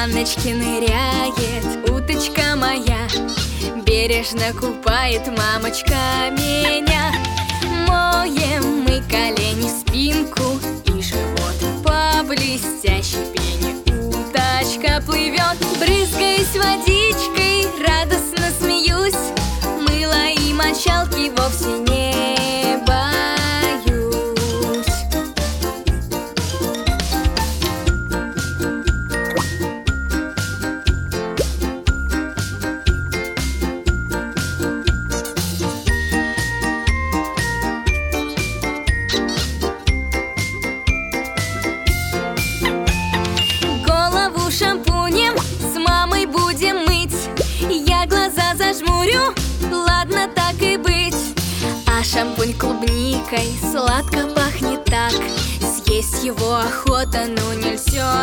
ванночке ныряет уточка моя, бережно купает мамочка меня. Моем мы колени, спинку и живот, по блестящей пене уточка плывет. Брызгаясь водичкой, радостно смеюсь, мыла и мочалки вовсе не боюсь. Голову шампунем с мамой будем мыть, я глаза зажмурю, ладно, так и быть. А шампунь клубникой сладко пахнет так, съесть его охота, но нельзя